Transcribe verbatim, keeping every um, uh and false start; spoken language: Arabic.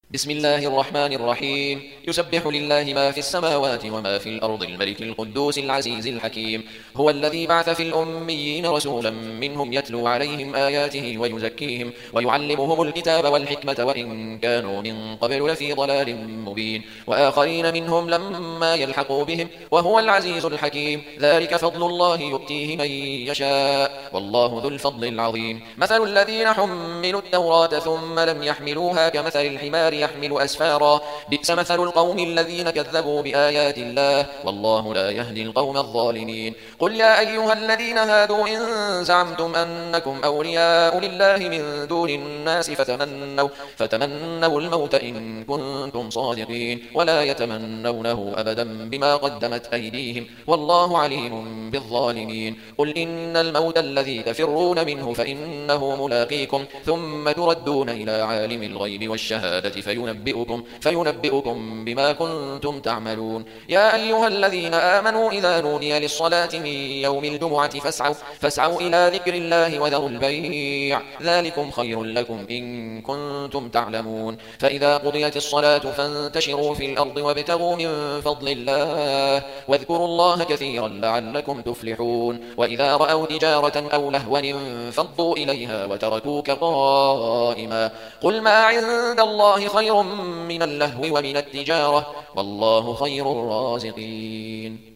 بسم الله الرحمن الرحيم يسبح لله ما في السماوات وما في الأرض الملك القدوس العزيز الحكيم هو الذي بعث في الأميين رسولا منهم يتلو عليهم آياته ويزكيهم ويعلمهم الكتاب والحكمة وإن كانوا من قبل لفي ضلال مبين وآخرين منهم لما يلحقوا بهم وهو العزيز الحكيم ذلك فضل الله يؤتيه من يشاء والله ذو الفضل العظيم مثل الذين حملوا التوراة ثم لم يحملوها كمثل الحمار يحمل أسفارا بئس مثل القوم الذين كذبوا بآيات الله والله لا يهدي القوم الظالمين قل يا أيها الذين هادوا إن زعمتم أنكم أولياء لله من دون الناس فتمنوا, فتمنوا الموت إن كنتم صادقين ولا يتمنونه أبدا بما قدمت أيديهم والله عليم بالظالمين قل إن الموت الذي تفرون منه فإنه ملاقيكم ثم تردون إلى عالم الغيب والشهادة فينبئكم, فينبئكم بما كنتم تعملون يا أيها الذين آمنوا إذا نودي للصلاة من يوم الجمعة فاسعوا, فاسعوا إلى ذكر الله وذروا البيع ذلكم خير لكم إن كنتم تعلمون فإذا قضيت الصلاة فانتشروا في الأرض وابتغوا من فضل الله واذكروا الله كثيرا لعلكم تفلحون وإذا رأوا تجارة أو لهوا انفضوا إليها وتركوك قائما قل ما عند الله خير من اللهو ومن التجارة والله خير الرازقين